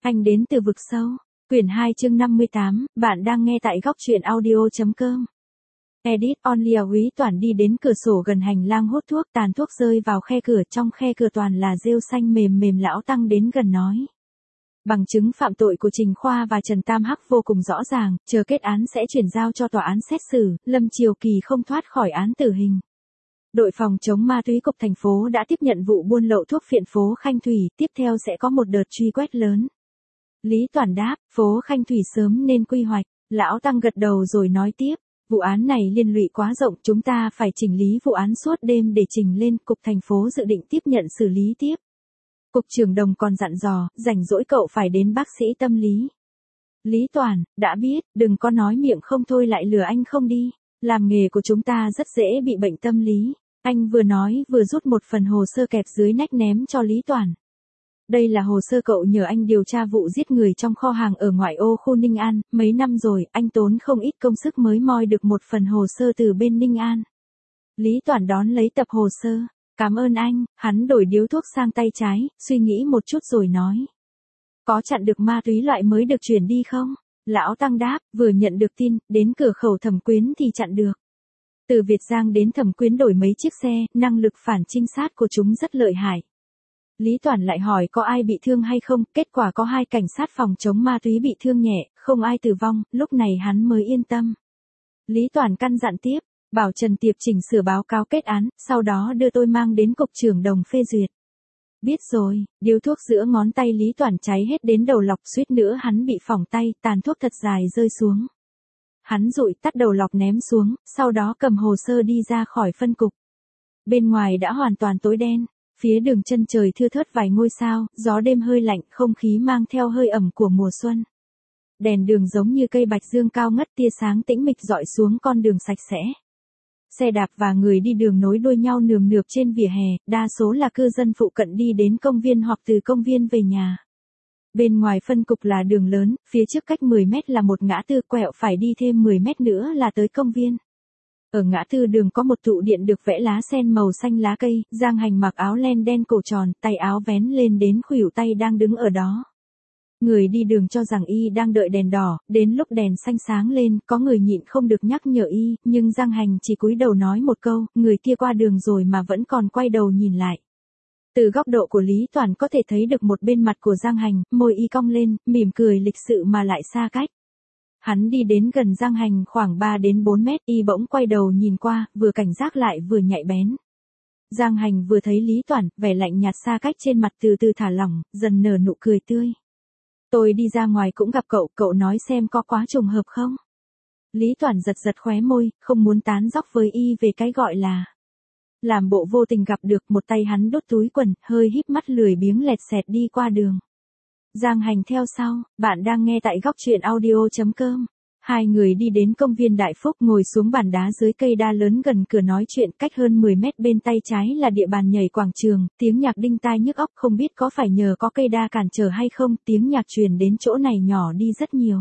Anh đến từ vực sâu. Quyển 2 chương 58, bạn đang nghe tại góc truyện audio.com. Edit Only Quý Toản đi đến cửa sổ gần hành lang hút thuốc, tàn thuốc rơi vào khe cửa, trong khe cửa toàn là rêu xanh mềm mềm. Lão Tăng đến gần nói. Bằng chứng phạm tội của Trình Khoa và Trần Tam Hắc vô cùng rõ ràng, chờ kết án sẽ chuyển giao cho tòa án xét xử, Lâm Triều Kỳ không thoát khỏi án tử hình. Đội phòng chống ma túy cục thành phố đã tiếp nhận vụ buôn lậu thuốc phiện phố Khanh Thủy, tiếp theo sẽ có một đợt truy quét lớn. Lý Toản đáp, phố Khanh Thủy sớm nên quy hoạch. Lão Tăng gật đầu rồi nói tiếp, vụ án này liên lụy quá rộng, chúng ta phải chỉnh lý vụ án suốt đêm để trình lên, cục thành phố dự định tiếp nhận xử lý tiếp. Cục trưởng Đồng còn dặn dò, rảnh rỗi cậu phải đến bác sĩ tâm lý. Lý Toản, đã biết, đừng có nói miệng không thôi lại lừa anh không đi. Làm nghề của chúng ta rất dễ bị bệnh tâm lý. Anh vừa nói vừa rút một phần hồ sơ kẹp dưới nách ném cho Lý Toản. Đây là hồ sơ cậu nhờ anh điều tra vụ giết người trong kho hàng ở ngoại ô khu Ninh An, mấy năm rồi, anh tốn không ít công sức mới moi được một phần hồ sơ từ bên Ninh An. Lý Toản đón lấy tập hồ sơ. Cảm ơn anh, hắn đổi điếu thuốc sang tay trái, suy nghĩ một chút rồi nói. Có chặn được ma túy loại mới được chuyển đi không? Lão Tăng đáp, vừa nhận được tin, đến cửa khẩu Thẩm Quyến thì chặn được. Từ Việt Giang đến Thẩm Quyến đổi mấy chiếc xe, năng lực phản trinh sát của chúng rất lợi hại. Lý Toản lại hỏi có ai bị thương hay không, kết quả có 2 cảnh sát phòng chống ma túy bị thương nhẹ, không ai tử vong, lúc này hắn mới yên tâm. Lý Toản căn dặn tiếp, bảo Trần Tiệp chỉnh sửa báo cáo kết án, sau đó đưa tôi mang đến cục trưởng Đồng phê duyệt. Biết rồi, điếu thuốc giữa ngón tay Lý Toản cháy hết đến đầu lọc, suýt nữa hắn bị phỏng tay, tàn thuốc thật dài rơi xuống. Hắn dụi tắt đầu lọc ném xuống, sau đó cầm hồ sơ đi ra khỏi phân cục. Bên ngoài đã hoàn toàn tối đen, phía đường chân trời thưa thớt vài ngôi sao, gió đêm hơi lạnh, không khí mang theo hơi ẩm của mùa xuân. Đèn đường giống như cây bạch dương cao ngất, tia sáng tĩnh mịch rọi xuống con đường sạch sẽ. Xe đạp và người đi đường nối đuôi nhau nườm nượp trên vỉa hè, đa số là cư dân phụ cận đi đến công viên hoặc từ công viên về nhà. Bên ngoài phân cục là đường lớn, phía trước cách 10 mét là một ngã tư, quẹo phải đi thêm 10 mét nữa là tới công viên. Ở ngã tư đường có một trụ điện được vẽ lá sen màu xanh lá cây, Giang Hành mặc áo len đen cổ tròn, tay áo vén lên đến khuỷu tay đang đứng ở đó. Người đi đường cho rằng y đang đợi đèn đỏ, đến lúc đèn xanh sáng lên, có người nhịn không được nhắc nhở y, nhưng Giang Hành chỉ cúi đầu nói một câu, người kia qua đường rồi mà vẫn còn quay đầu nhìn lại. Từ góc độ của Lý Toản có thể thấy được một bên mặt của Giang Hành, môi y cong lên, mỉm cười lịch sự mà lại xa cách. Hắn đi đến gần Giang Hành khoảng 3 đến 4 mét, y bỗng quay đầu nhìn qua, vừa cảnh giác lại vừa nhạy bén. Giang Hành vừa thấy Lý Toản, vẻ lạnh nhạt xa cách trên mặt từ từ thả lỏng, dần nở nụ cười tươi. Tôi đi ra ngoài cũng gặp cậu, cậu nói xem có quá trùng hợp không? Lý Toản giật giật khóe môi, không muốn tán dóc với y về cái gọi là. Làm bộ vô tình gặp được, một tay hắn đốt túi quần, hơi híp mắt lười biếng lẹt xẹt đi qua đường. Giang Hành theo sau, bạn đang nghe tại góc truyện audio.com. Hai người đi đến công viên Đại Phúc, ngồi xuống bàn đá dưới cây đa lớn gần cửa nói chuyện, cách hơn 10 mét bên tay trái là địa bàn nhảy quảng trường, tiếng nhạc đinh tai nhức óc, không biết có phải nhờ có cây đa cản trở hay không, tiếng nhạc truyền đến chỗ này nhỏ đi rất nhiều.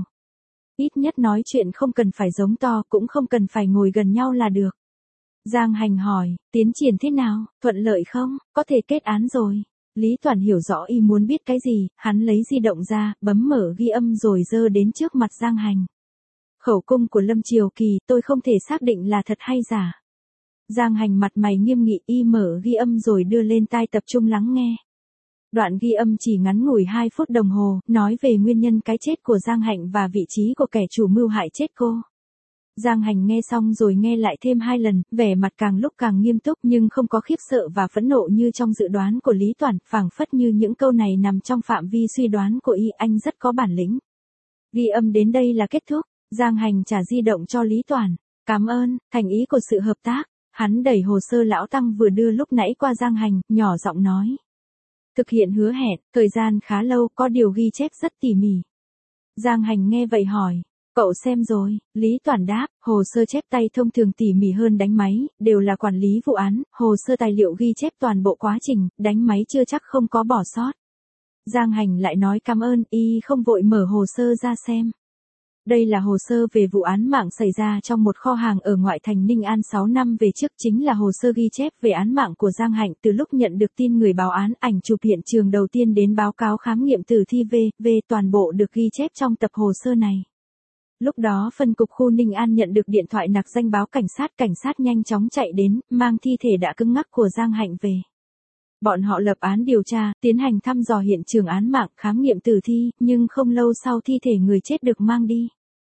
Ít nhất nói chuyện không cần phải giống to, cũng không cần phải ngồi gần nhau là được. Giang Hành hỏi, tiến triển thế nào, thuận lợi không, có thể kết án rồi. Lý Toản hiểu rõ y muốn biết cái gì, hắn lấy di động ra, bấm mở ghi âm rồi giơ đến trước mặt Giang Hành. Khẩu cung của Lâm Triều Kỳ, tôi không thể xác định là thật hay giả. Giang Hành mặt mày nghiêm nghị, y mở ghi âm rồi đưa lên tai tập trung lắng nghe. Đoạn ghi âm chỉ ngắn ngủi 2 phút đồng hồ, nói về nguyên nhân cái chết của Giang Hạnh và vị trí của kẻ chủ mưu hại chết cô. Giang Hành nghe xong rồi nghe lại thêm 2 lần, vẻ mặt càng lúc càng nghiêm túc nhưng không có khiếp sợ và phẫn nộ như trong dự đoán của Lý Toản, phảng phất như những câu này nằm trong phạm vi suy đoán của y, anh rất có bản lĩnh. Ghi âm đến đây là kết thúc, Giang Hành trả di động cho Lý Toản. Cảm ơn, thành ý của sự hợp tác. Hắn đẩy hồ sơ Lão Tăng vừa đưa lúc nãy qua Giang Hành, nhỏ giọng nói. Thực hiện hứa hẹn, thời gian khá lâu, có điều ghi chép rất tỉ mỉ. Giang Hành nghe vậy hỏi. Cậu xem rồi, Lý Toản đáp, hồ sơ chép tay thông thường tỉ mỉ hơn đánh máy, đều là quản lý vụ án, hồ sơ tài liệu ghi chép toàn bộ quá trình, đánh máy chưa chắc không có bỏ sót. Giang Hành lại nói cảm ơn, y không vội mở hồ sơ ra xem. Đây là hồ sơ về vụ án mạng xảy ra trong một kho hàng ở ngoại thành Ninh An 6 năm về trước, chính là hồ sơ ghi chép về án mạng của Giang Hạnh. Từ lúc nhận được tin người báo án, ảnh chụp hiện trường đầu tiên đến báo cáo khám nghiệm tử thi V toàn bộ được ghi chép trong tập hồ sơ này. Lúc đó phân cục khu Ninh An nhận được điện thoại nặc danh báo cảnh sát nhanh chóng chạy đến, mang thi thể đã cứng ngắc của Giang Hạnh về. Bọn họ lập án điều tra, tiến hành thăm dò hiện trường án mạng, khám nghiệm tử thi, nhưng không lâu sau thi thể người chết được mang đi.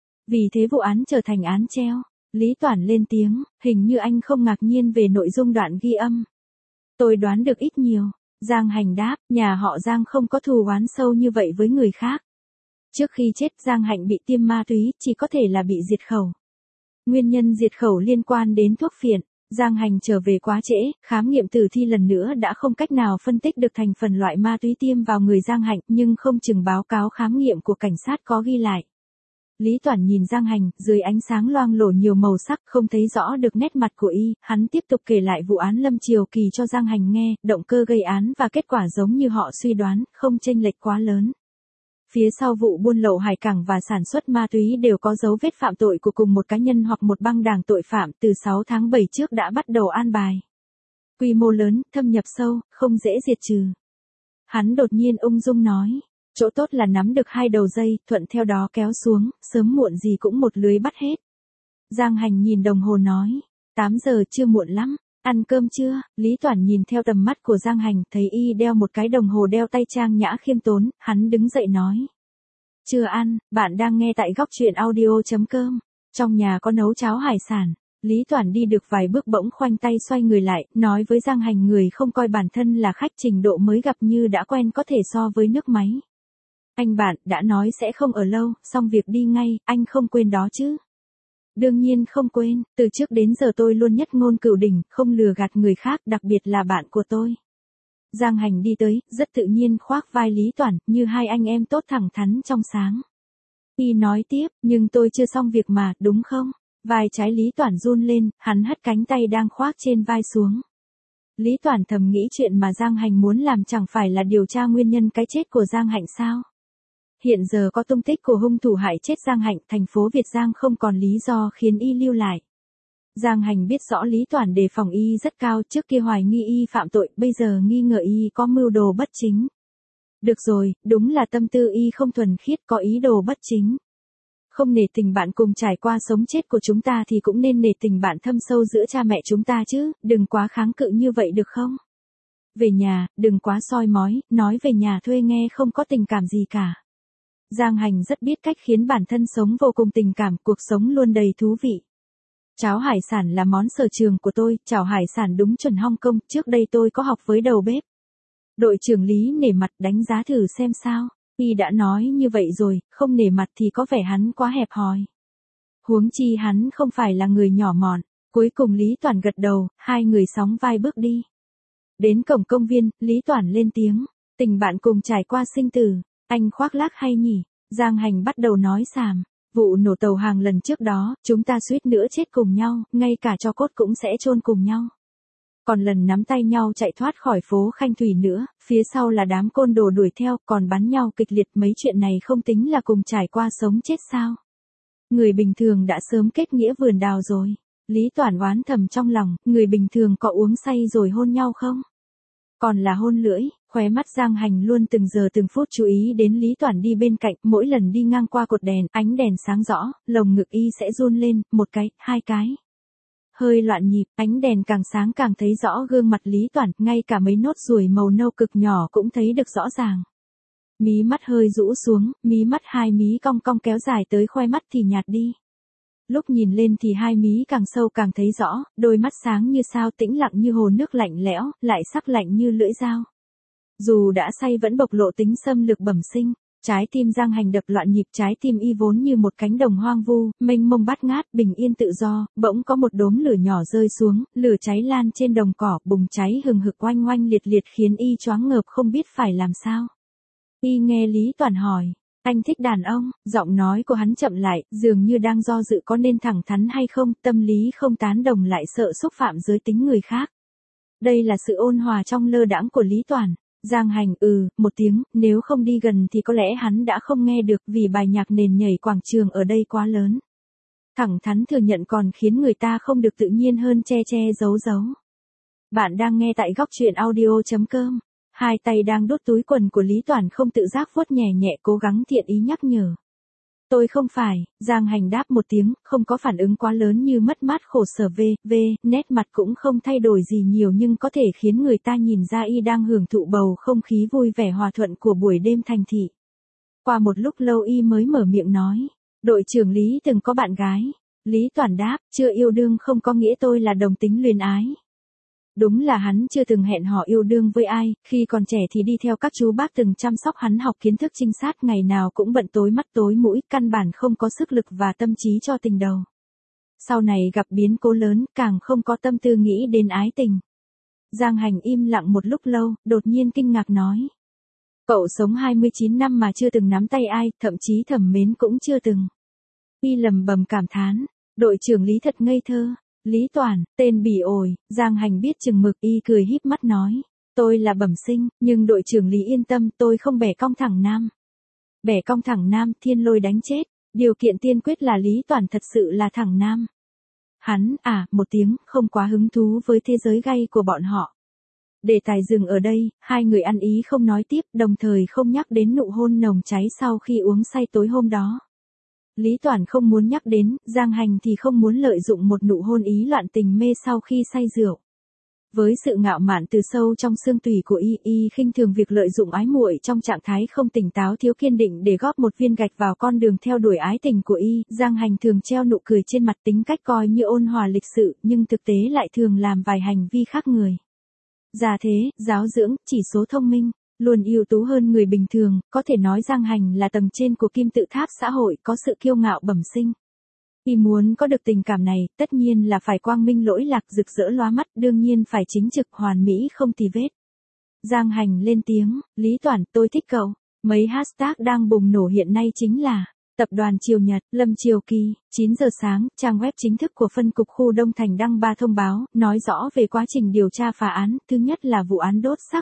Vì thế vụ án trở thành án treo. Lý Toản lên tiếng, hình như anh không ngạc nhiên về nội dung đoạn ghi âm. Tôi đoán được ít nhiều. Giang Hành đáp, nhà họ Giang không có thù oán sâu như vậy với người khác. Trước khi chết Giang Hạnh bị tiêm ma túy, chỉ có thể là bị diệt khẩu. Nguyên nhân diệt khẩu liên quan đến thuốc phiện. Giang Hành trở về quá trễ, khám nghiệm tử thi lần nữa đã không cách nào phân tích được thành phần loại ma túy tiêm vào người Giang Hạnh, nhưng không chừng báo cáo khám nghiệm của cảnh sát có ghi lại. Lý Toản nhìn Giang Hành, dưới ánh sáng loang lổ nhiều màu sắc, không thấy rõ được nét mặt của y, hắn tiếp tục kể lại vụ án Lâm Triều Kỳ cho Giang Hành nghe, động cơ gây án và kết quả giống như họ suy đoán, không chênh lệch quá lớn. Phía sau vụ buôn lậu hải cảng và sản xuất ma túy đều có dấu vết phạm tội của cùng một cá nhân hoặc một băng đảng tội phạm, từ 6 tháng 7 trước đã bắt đầu an bài. Quy mô lớn, thâm nhập sâu, không dễ diệt trừ. Hắn đột nhiên ung dung nói, chỗ tốt là nắm được 2 đầu dây, thuận theo đó kéo xuống, sớm muộn gì cũng một lưới bắt hết. Giang Hành nhìn đồng hồ nói, 8 giờ chưa muộn lắm, ăn cơm chưa? Lý Toản nhìn theo tầm mắt của Giang Hành, thấy y đeo một cái đồng hồ đeo tay trang nhã khiêm tốn, hắn đứng dậy nói. Chưa ăn, bạn đang nghe tại góc truyện audio.com. Trong nhà có nấu cháo hải sản. Lý Toản đi được vài bước bỗng khoanh tay xoay người lại, nói với Giang Hành, người không coi bản thân là khách trình độ mới gặp như đã quen có thể so với nước máy. Anh bạn, đã nói sẽ không ở lâu, xong việc đi ngay, anh không quên đó chứ? Đương nhiên không quên, từ trước đến giờ tôi luôn nhất ngôn cửu đỉnh, không lừa gạt người khác, đặc biệt là bạn của tôi. Giang Hành đi tới, rất tự nhiên khoác vai Lý Toản, như hai anh em tốt thẳng thắn trong sáng. Y nói tiếp, nhưng tôi chưa xong việc mà, đúng không? Vai trái Lý Toản run lên, hắn hất cánh tay đang khoác trên vai xuống. Lý Toản thầm nghĩ chuyện mà Giang Hành muốn làm chẳng phải là điều tra nguyên nhân cái chết của Giang Hạnh sao? Hiện giờ có tung tích của hung thủ hại chết Giang Hạnh, thành phố Việt Giang không còn lý do khiến y lưu lại. Giang Hành biết rõ Lý Toản đề phòng y rất cao, trước kia hoài nghi y phạm tội, bây giờ nghi ngờ y có mưu đồ bất chính. Được rồi, đúng là tâm tư y không thuần khiết, có ý đồ bất chính. Không nể tình bạn cùng trải qua sống chết của chúng ta thì cũng nên nể tình bạn thâm sâu giữa cha mẹ chúng ta chứ, đừng quá kháng cự như vậy được không? Về nhà, đừng quá soi mói, nói về nhà thuê nghe không có tình cảm gì cả. Giang Hành rất biết cách khiến bản thân sống vô cùng tình cảm, cuộc sống luôn đầy thú vị. Cháo hải sản là món sở trường của tôi, chảo hải sản đúng chuẩn Hong Kong, trước đây tôi có học với đầu bếp. Đội trưởng Lý nể mặt đánh giá thử xem sao, y đã nói như vậy rồi, không nể mặt thì có vẻ hắn quá hẹp hòi. Huống chi hắn không phải là người nhỏ mọn, cuối cùng Lý Toản gật đầu, hai người sóng vai bước đi. Đến cổng công viên, Lý Toản lên tiếng, tình bạn cùng trải qua sinh tử, anh khoác lác hay nhỉ? Giang Hành bắt đầu nói xàm. Vụ nổ tàu hàng lần trước đó, chúng ta suýt nữa chết cùng nhau, ngay cả tro cốt cũng sẽ chôn cùng nhau. Còn lần nắm tay nhau chạy thoát khỏi phố Khanh Thủy nữa, phía sau là đám côn đồ đuổi theo, còn bắn nhau kịch liệt, mấy chuyện này không tính là cùng trải qua sống chết sao? Người bình thường đã sớm kết nghĩa vườn đào rồi. Lý Toản oán thầm trong lòng, người bình thường có uống say rồi hôn nhau không? Còn là hôn lưỡi, khóe mắt Giang Hành luôn từng giờ từng phút chú ý đến Lý Toản đi bên cạnh, mỗi lần đi ngang qua cột đèn, ánh đèn sáng rõ, lồng ngực y sẽ run lên, một cái, hai cái. Hơi loạn nhịp, ánh đèn càng sáng càng thấy rõ gương mặt Lý Toản, ngay cả mấy nốt ruồi màu nâu cực nhỏ cũng thấy được rõ ràng. Mí mắt hơi rũ xuống, mí mắt hai mí cong cong kéo dài tới khoe mắt thì nhạt đi. Lúc nhìn lên thì hai mí càng sâu càng thấy rõ, đôi mắt sáng như sao, tĩnh lặng như hồ nước lạnh lẽo, lại sắc lạnh như lưỡi dao. Dù đã say vẫn bộc lộ tính xâm lược bẩm sinh, trái tim Giang Hành đập loạn nhịp, trái tim y vốn như một cánh đồng hoang vu, mênh mông bát ngát, bình yên tự do, bỗng có một đốm lửa nhỏ rơi xuống, lửa cháy lan trên đồng cỏ, bùng cháy hừng hực oanh oanh liệt liệt khiến y choáng ngợp không biết phải làm sao. Y nghe Lý Toản hỏi, anh thích đàn ông, giọng nói của hắn chậm lại, dường như đang do dự có nên thẳng thắn hay không, tâm lý không tán đồng lại sợ xúc phạm giới tính người khác. Đây là sự ôn hòa trong lơ đãng của Lý Toản. Giang Hành một tiếng, nếu không đi gần thì có lẽ hắn đã không nghe được vì bài nhạc nền nhảy quảng trường ở đây quá lớn. Thẳng thắn thừa nhận còn khiến người ta không được tự nhiên hơn che che giấu giấu. Bạn đang nghe tại góc truyện audio.com. Hai tay đang đút túi quần của Lý Toản không tự giác vuốt nhẹ nhẹ cố gắng thiện ý nhắc nhở. Tôi không phải, Giang Hành đáp một tiếng, không có phản ứng quá lớn như mất mát khổ sở nét mặt cũng không thay đổi gì nhiều nhưng có thể khiến người ta nhìn ra y đang hưởng thụ bầu không khí vui vẻ hòa thuận của buổi đêm thành thị. Qua một lúc lâu y mới mở miệng nói, đội trưởng Lý từng có bạn gái. Lý Toản đáp, chưa yêu đương không có nghĩa tôi là đồng tính luyến ái. Đúng là hắn chưa từng hẹn hò yêu đương với ai, khi còn trẻ thì đi theo các chú bác từng chăm sóc hắn học kiến thức trinh sát ngày nào cũng bận tối mắt tối mũi, căn bản không có sức lực và tâm trí cho tình đầu. Sau này gặp biến cố lớn, càng không có tâm tư nghĩ đến ái tình. Giang Hành im lặng một lúc lâu, đột nhiên kinh ngạc nói. Cậu sống 29 năm mà chưa từng nắm tay ai, thậm chí thẩm mến cũng chưa từng. Y lầm bầm cảm thán, đội trưởng Lý thật ngây thơ. Lý Toản, tên bỉ ổi, Giang Hành biết chừng mực y cười híp mắt nói. Tôi là bẩm sinh, nhưng đội trưởng Lý yên tâm tôi không bẻ cong thẳng nam. Bẻ cong thẳng nam thiên lôi đánh chết, điều kiện tiên quyết là Lý Toản thật sự là thẳng nam. Hắn, một tiếng, không quá hứng thú với thế giới gay của bọn họ. Đề tài dừng ở đây, hai người ăn ý không nói tiếp, đồng thời không nhắc đến nụ hôn nồng cháy sau khi uống say tối hôm đó. Lý Toản không muốn nhắc đến, Giang Hành thì không muốn lợi dụng một nụ hôn ý loạn tình mê sau khi say rượu. Với sự ngạo mạn từ sâu trong xương tủy của y khinh thường việc lợi dụng ái muội trong trạng thái không tỉnh táo thiếu kiên định để góp một viên gạch vào con đường theo đuổi ái tình của y. Giang Hành thường treo nụ cười trên mặt, tính cách coi như ôn hòa lịch sự, nhưng thực tế lại thường làm vài hành vi khác người. Già thế, giáo dưỡng, chỉ số thông minh, luôn ưu tú hơn người bình thường, có thể nói Giang Hành là tầng trên của kim tự tháp xã hội, có sự kiêu ngạo bẩm sinh. Y muốn có được tình cảm này, tất nhiên là phải quang minh lỗi lạc, rực rỡ lóa mắt, đương nhiên phải chính trực, hoàn mỹ không tì vết. Giang Hành lên tiếng, Lý Toản, tôi thích cậu. Mấy hashtag đang bùng nổ hiện nay chính là Tập đoàn Triều Nhật, Lâm Triều Kỳ. 9 giờ sáng, trang web chính thức của phân cục khu Đông Thành đăng 3 thông báo, nói rõ về quá trình điều tra phá án. Thứ nhất là vụ án đốt xác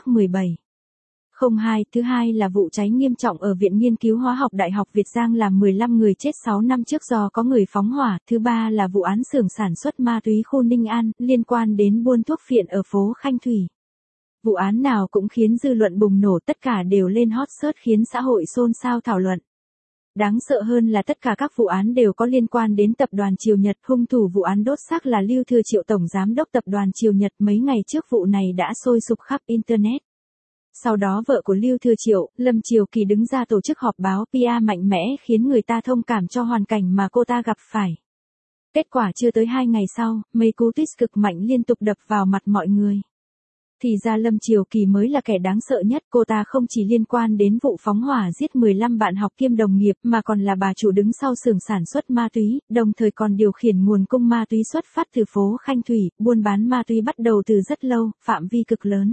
17.02, thứ hai là vụ cháy nghiêm trọng ở Viện Nghiên cứu Hóa học Đại học Việt Giang làm 15 người chết 6 năm trước do có người phóng hỏa, thứ ba là vụ án xưởng sản xuất ma túy khu Ninh An, liên quan đến buôn thuốc phiện ở phố Khanh Thủy. Vụ án nào cũng khiến dư luận bùng nổ, tất cả đều lên hot search khiến xã hội xôn xao thảo luận. Đáng sợ hơn là tất cả các vụ án đều có liên quan đến tập đoàn Triều Nhật, hung thủ vụ án đốt xác là Lưu Thừa Triệu tổng giám đốc tập đoàn Triều Nhật, mấy ngày trước vụ này đã sôi sục khắp internet. Sau đó vợ của Lưu Thừa Triệu, Lâm Triều Kỳ đứng ra tổ chức họp báo PR mạnh mẽ khiến người ta thông cảm cho hoàn cảnh mà cô ta gặp phải. Kết quả chưa tới 2 ngày sau, mấy cú tweet cực mạnh liên tục đập vào mặt mọi người. Thì ra Lâm Triều Kỳ mới là kẻ đáng sợ nhất, cô ta không chỉ liên quan đến vụ phóng hỏa giết 15 bạn học kiêm đồng nghiệp mà còn là bà chủ đứng sau xưởng sản xuất ma túy, đồng thời còn điều khiển nguồn cung ma túy xuất phát từ phố Khanh Thủy, buôn bán ma túy bắt đầu từ rất lâu, phạm vi cực lớn.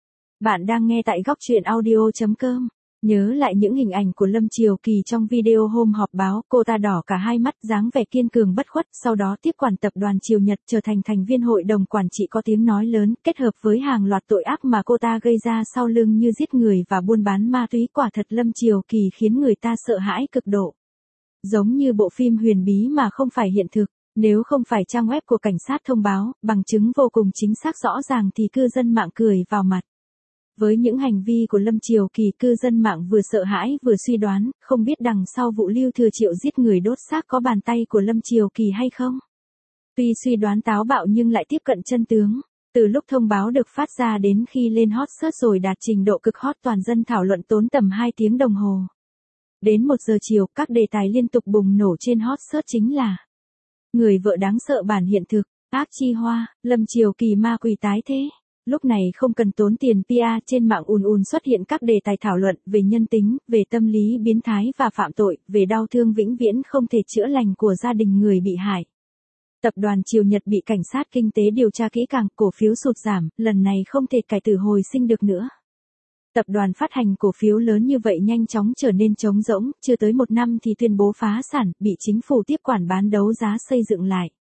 Bạn đang nghe tại góc truyện audio.com. Nhớ lại những hình ảnh của Lâm Triều Kỳ trong video hôm họp báo, cô ta đỏ cả hai mắt, dáng vẻ kiên cường bất khuất, sau đó tiếp quản tập đoàn Triều Nhật, trở thành thành viên hội đồng quản trị có tiếng nói lớn, kết hợp với hàng loạt tội ác mà cô ta gây ra sau lưng như giết người và buôn bán ma túy, quả thật Lâm Triều Kỳ khiến người ta sợ hãi cực độ. Giống như bộ phim huyền bí mà không phải hiện thực. Nếu không phải trang web của cảnh sát thông báo, bằng chứng vô cùng chính xác rõ ràng thì cư dân mạng cười vào mặt. Với những hành vi của Lâm Triều Kỳ, cư dân mạng vừa sợ hãi vừa suy đoán, không biết đằng sau vụ Lưu Thừa Triệu giết người đốt xác có bàn tay của Lâm Triều Kỳ hay không. Tuy suy đoán táo bạo nhưng lại tiếp cận chân tướng. Từ lúc thông báo được phát ra đến khi lên hot search rồi đạt trình độ cực hot, toàn dân thảo luận tốn tầm 2 tiếng đồng hồ. Đến 1 giờ chiều, các đề tài liên tục bùng nổ trên hot search chính là người vợ đáng sợ bản hiện thực, ác chi hoa, Lâm Triều Kỳ ma quỷ tái thế. Lúc này không cần tốn tiền PR, trên mạng ùn xuất hiện các đề tài thảo luận về nhân tính, về tâm lý biến thái và phạm tội, về đau thương vĩnh viễn không thể chữa lành của gia đình người bị hại. Tập đoàn Triều Nhật bị cảnh sát kinh tế điều tra kỹ càng, cổ phiếu sụt giảm, lần này không thể cải tử hồi sinh được nữa. Tập đoàn phát hành cổ phiếu lớn như vậy nhanh chóng trở nên trống rỗng, chưa tới 1 năm thì tuyên bố phá sản, bị chính phủ tiếp quản bán đấu giá xây dựng lại.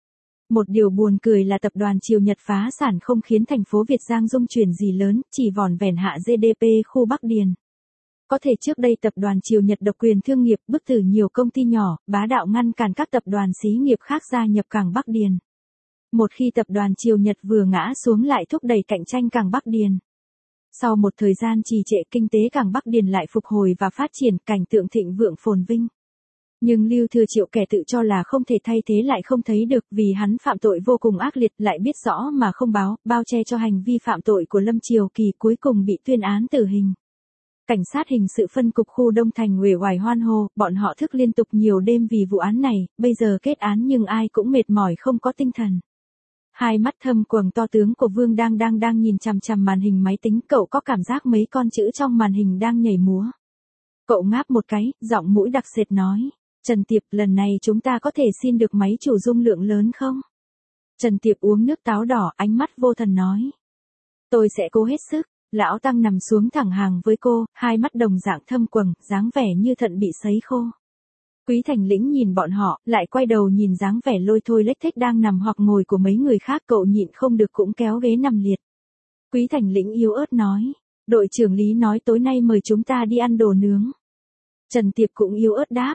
Một điều buồn cười là tập đoàn Triều Nhật phá sản không khiến thành phố Việt Giang rung chuyển gì lớn, chỉ vỏn vẹn hạ GDP khu Bắc Điền. Có thể trước đây tập đoàn Triều Nhật độc quyền thương nghiệp, bức tử nhiều công ty nhỏ, bá đạo ngăn cản các tập đoàn xí nghiệp khác gia nhập cảng Bắc Điền. Một khi tập đoàn Triều Nhật vừa ngã xuống lại thúc đẩy cạnh tranh cảng Bắc Điền. Sau một thời gian trì trệ, kinh tế cảng Bắc Điền lại phục hồi và phát triển, cảnh tượng thịnh vượng phồn vinh. Nhưng Lưu Thừa Triệu, kẻ tự cho là không thể thay thế, lại không thấy được, vì hắn phạm tội vô cùng ác liệt, lại biết rõ mà không báo, bao che cho hành vi phạm tội của Lâm Triều Kỳ, cuối cùng bị tuyên án tử hình. Cảnh sát hình sự phân cục khu Đông Thành uể oải hoan hô, bọn họ thức liên tục nhiều đêm vì vụ án này, bây giờ kết án nhưng ai cũng mệt mỏi không có tinh thần. Hai mắt thâm quầng to tướng của Vương đang nhìn chằm chằm màn hình máy tính, cậu có cảm giác mấy con chữ trong màn hình đang nhảy múa. Cậu ngáp một cái, giọng mũi đặc sệt nói, Trần Tiệp, lần này chúng ta có thể xin được máy chủ dung lượng lớn không? Trần Tiệp uống nước táo đỏ, ánh mắt vô thần nói. Tôi sẽ cố hết sức. Lão Tăng nằm xuống thẳng hàng với cô, hai mắt đồng dạng thâm quầng, dáng vẻ như thận bị sấy khô. Quý Thành Lĩnh nhìn bọn họ, lại quay đầu nhìn dáng vẻ lôi thôi lếch thếch đang nằm hoặc ngồi của mấy người khác, cậu nhịn không được cũng kéo ghế nằm liệt. Quý Thành Lĩnh yếu ớt nói, đội trưởng Lý nói tối nay mời chúng ta đi ăn đồ nướng. Trần Tiệp cũng yếu ớt đáp,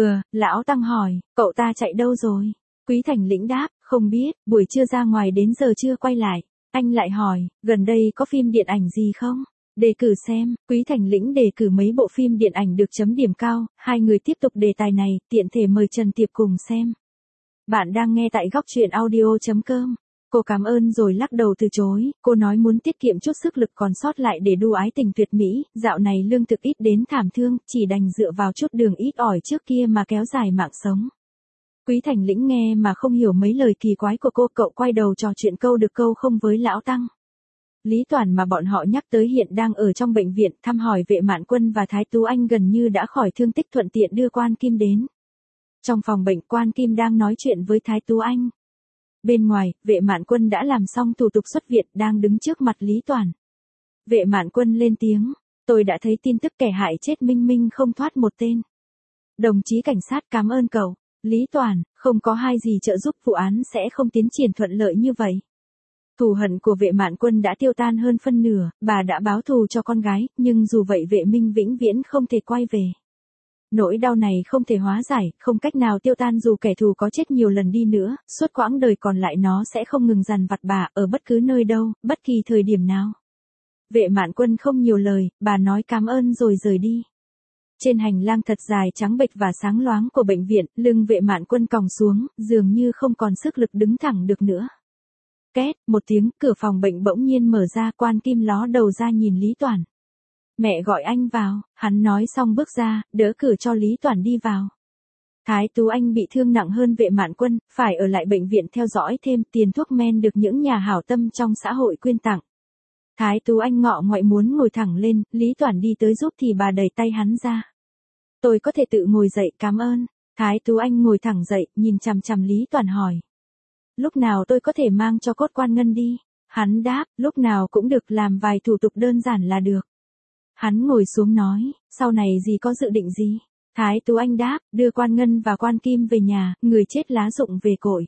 Lão Tăng hỏi, cậu ta chạy đâu rồi? Quý Thành Lĩnh đáp, không biết, buổi trưa ra ngoài đến giờ chưa quay lại. Anh lại hỏi, gần đây có phim điện ảnh gì không? Đề cử xem. Quý Thành Lĩnh đề cử mấy bộ phim điện ảnh được chấm điểm cao, hai người tiếp tục đề tài này, tiện thể mời Trần Tiệp cùng xem. Bạn đang nghe tại góc truyện audio.com. Cô cảm ơn rồi lắc đầu từ chối, cô nói muốn tiết kiệm chút sức lực còn sót lại để đu ái tình tuyệt mỹ, dạo này lương thực ít đến thảm thương, chỉ đành dựa vào chút đường ít ỏi trước kia mà kéo dài mạng sống. Quý Thành Lĩnh nghe mà không hiểu mấy lời kỳ quái của cô, cậu quay đầu trò chuyện câu được câu không với Lão Tăng. Lý Toản mà bọn họ nhắc tới hiện đang ở trong bệnh viện, thăm hỏi Vệ Mạn Quân và Thái Tú Anh gần như đã khỏi thương tích, thuận tiện đưa Quan Kim đến. Trong phòng bệnh, Quan Kim đang nói chuyện với Thái Tú Anh. Bên ngoài, Vệ Mạn Quân đã làm xong thủ tục xuất viện, đang đứng trước mặt Lý Toản. Vệ Mạn Quân lên tiếng, tôi đã thấy tin tức kẻ hại chết minh minh không thoát một tên. Đồng chí cảnh sát cảm ơn cậu. Lý Toản, không có hai gì trợ giúp, vụ án sẽ không tiến triển thuận lợi như vậy. Thù hận của Vệ Mạn Quân đã tiêu tan hơn phân nửa, bà đã báo thù cho con gái, nhưng dù vậy Vệ Minh vĩnh viễn không thể quay về. Nỗi đau này không thể hóa giải, không cách nào tiêu tan dù kẻ thù có chết nhiều lần đi nữa, suốt quãng đời còn lại nó sẽ không ngừng dằn vặt bà, ở bất cứ nơi đâu, bất kỳ thời điểm nào. Vệ Mạn Quân không nhiều lời, bà nói cảm ơn rồi rời đi. Trên hành lang thật dài trắng bệch và sáng loáng của bệnh viện, lưng Vệ Mạn Quân còng xuống, dường như không còn sức lực đứng thẳng được nữa. Két, một tiếng, cửa phòng bệnh bỗng nhiên mở ra, Quan Kim ló đầu ra nhìn Lý Toản. Mẹ gọi anh vào, hắn nói xong bước ra, đỡ cửa cho Lý Toản đi vào. Thái Tú Anh bị thương nặng hơn Vệ Mạn Quân, phải ở lại bệnh viện theo dõi thêm, tiền thuốc men được những nhà hảo tâm trong xã hội quyên tặng. Thái Tú Anh ngọ ngoại muốn ngồi thẳng lên, Lý Toản đi tới giúp thì bà đẩy tay hắn ra. Tôi có thể tự ngồi dậy, cảm ơn. Thái Tú Anh ngồi thẳng dậy, nhìn chằm chằm Lý Toản hỏi. Lúc nào tôi có thể mang cho cốt Quan Ngân đi? Hắn đáp, lúc nào cũng được, làm vài thủ tục đơn giản là được. Hắn ngồi xuống nói, sau này gì có dự định gì? Thái Tú Anh đáp, đưa Quan Ngân và Quan Kim về nhà, người chết lá rụng về cội.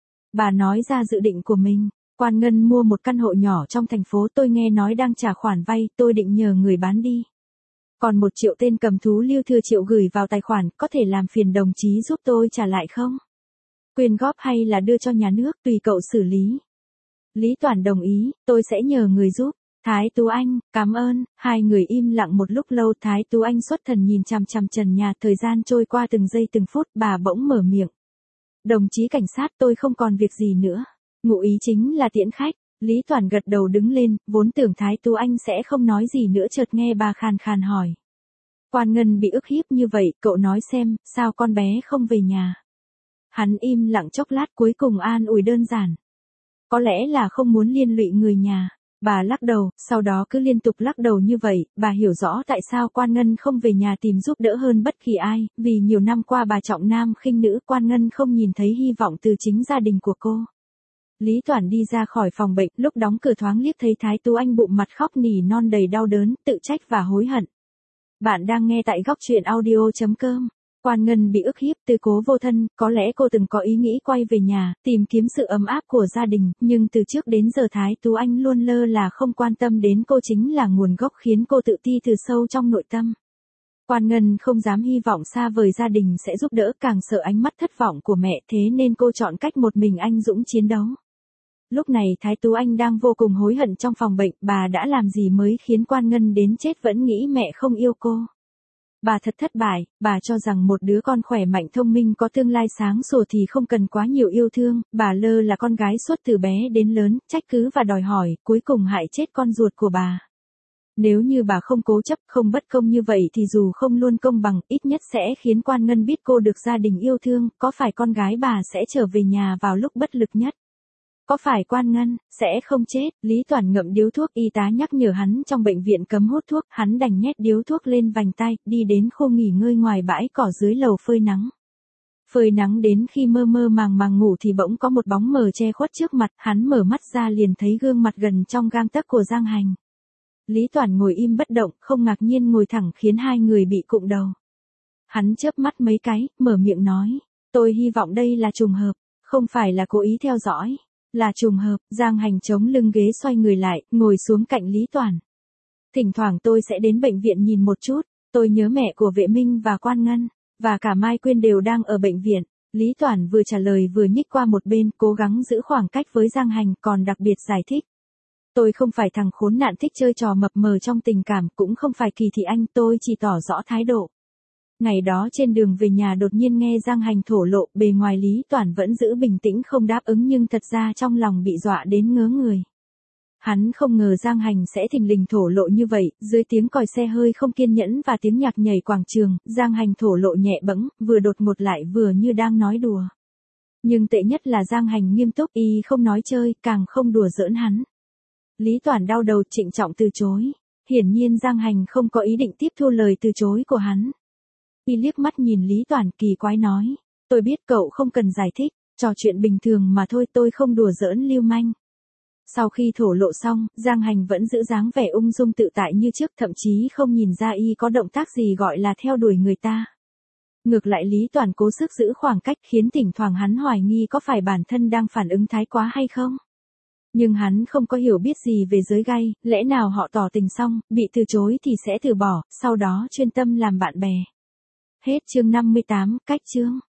Bà nói ra dự định của mình. Quan Ngân mua một căn hộ nhỏ trong thành phố, tôi nghe nói đang trả khoản vay, tôi định nhờ người bán đi. Còn 1 triệu tên cầm thú Lưu Thừa Triệu gửi vào tài khoản, có thể làm phiền đồng chí giúp tôi trả lại không? Quyên góp hay là đưa cho nhà nước, tùy cậu xử lý. Lý Toản đồng ý, tôi sẽ nhờ người giúp. Thái Tú Anh, cảm ơn. Hai người im lặng một lúc lâu, Thái Tú Anh xuất thần nhìn chằm chằm trần nhà, thời gian trôi qua từng giây từng phút, bà bỗng mở miệng. Đồng chí cảnh sát, tôi không còn việc gì nữa. Ngụ ý chính là tiễn khách. Lý Toản gật đầu đứng lên, vốn tưởng Thái Tú Anh sẽ không nói gì nữa, chợt nghe bà khàn khàn hỏi. Quan Ngân bị ức hiếp như vậy, cậu nói xem, sao con bé không về nhà? Hắn im lặng chốc lát, cuối cùng an ủi đơn giản. Có lẽ là không muốn liên lụy người nhà. Bà lắc đầu, sau đó cứ liên tục lắc đầu như vậy, bà hiểu rõ tại sao Quan Ngân không về nhà tìm giúp đỡ hơn bất kỳ ai, vì nhiều năm qua bà trọng nam khinh nữ, Quan Ngân không nhìn thấy hy vọng từ chính gia đình của cô. Lý Toản đi ra khỏi phòng bệnh, lúc đóng cửa thoáng liếc thấy Thái Tú Anh bụng mặt khóc nỉ non đầy đau đớn, tự trách và hối hận. Bạn đang nghe tại góc truyện audio.com. Quan Ngân bị ức hiếp tư cố vô thân, có lẽ cô từng có ý nghĩ quay về nhà, tìm kiếm sự ấm áp của gia đình, nhưng từ trước đến giờ Thái Tú Anh luôn lơ là không quan tâm đến cô chính là nguồn gốc khiến cô tự ti từ sâu trong nội tâm. Quan Ngân không dám hy vọng xa vời gia đình sẽ giúp đỡ, càng sợ ánh mắt thất vọng của mẹ, thế nên cô chọn cách một mình anh dũng chiến đấu. Lúc này Thái Tú Anh đang vô cùng hối hận trong phòng bệnh, bà đã làm gì mới khiến Quan Ngân đến chết vẫn nghĩ mẹ không yêu cô. Bà thật thất bại, bà cho rằng một đứa con khỏe mạnh thông minh có tương lai sáng sủa thì không cần quá nhiều yêu thương, bà lơ là con gái suốt từ bé đến lớn, trách cứ và đòi hỏi, cuối cùng hại chết con ruột của bà. Nếu như bà không cố chấp, không bất công như vậy thì dù không luôn công bằng, ít nhất sẽ khiến Quan Ngân biết cô được gia đình yêu thương, có phải con gái bà sẽ trở về nhà vào lúc bất lực nhất. Có phải Quan Ngân sẽ không chết? Lý Toản ngậm điếu thuốc, y tá nhắc nhở hắn trong bệnh viện cấm hút thuốc, hắn đành nhét điếu thuốc lên vành tai, đi đến khu nghỉ ngơi ngoài bãi cỏ dưới lầu phơi nắng. Phơi nắng đến khi mơ mơ màng màng ngủ thì bỗng có một bóng mờ che khuất trước mặt, hắn mở mắt ra liền thấy gương mặt gần trong gang tấc của Giang Hành. Lý Toản ngồi im bất động, không ngạc nhiên ngồi thẳng khiến hai người bị cụng đầu. Hắn chớp mắt mấy cái, mở miệng nói, tôi hy vọng đây là trùng hợp, không phải là cố ý theo dõi. Là trùng hợp. Giang Hành chống lưng ghế xoay người lại, ngồi xuống cạnh Lý Toản. Thỉnh thoảng tôi sẽ đến bệnh viện nhìn một chút, tôi nhớ mẹ của Vệ Minh và Quan Ngân, và cả Mai Quyên đều đang ở bệnh viện. Lý Toản vừa trả lời vừa nhích qua một bên, cố gắng giữ khoảng cách với Giang Hành, còn đặc biệt giải thích. Tôi không phải thằng khốn nạn thích chơi trò mập mờ trong tình cảm, cũng không phải Kỳ Thị Anh, tôi chỉ tỏ rõ thái độ. Ngày đó trên đường về nhà đột nhiên nghe Giang Hành thổ lộ, bề ngoài Lý Toản vẫn giữ bình tĩnh không đáp ứng nhưng thật ra trong lòng bị dọa đến ngớ người. Hắn không ngờ Giang Hành sẽ thình lình thổ lộ như vậy, dưới tiếng còi xe hơi không kiên nhẫn và tiếng nhạc nhảy quảng trường, Giang Hành thổ lộ nhẹ bẫng, vừa đột ngột lại vừa như đang nói đùa. Nhưng tệ nhất là Giang Hành nghiêm túc, y không nói chơi, càng không đùa giỡn hắn. Lý Toản đau đầu trịnh trọng từ chối. Hiển nhiên Giang Hành không có ý định tiếp thu lời từ chối của hắn. Y liếc mắt nhìn Lý Toản kỳ quái nói, tôi biết cậu không cần giải thích, trò chuyện bình thường mà thôi, tôi không đùa giỡn lưu manh. Sau khi thổ lộ xong, Giang Hành vẫn giữ dáng vẻ ung dung tự tại như trước, thậm chí không nhìn ra y có động tác gì gọi là theo đuổi người ta. Ngược lại Lý Toản cố sức giữ khoảng cách khiến thỉnh thoảng hắn hoài nghi có phải bản thân đang phản ứng thái quá hay không. Nhưng hắn không có hiểu biết gì về giới gay, lẽ nào họ tỏ tình xong, bị từ chối thì sẽ từ bỏ, sau đó chuyên tâm làm bạn bè. Hết chương 58, cách chương.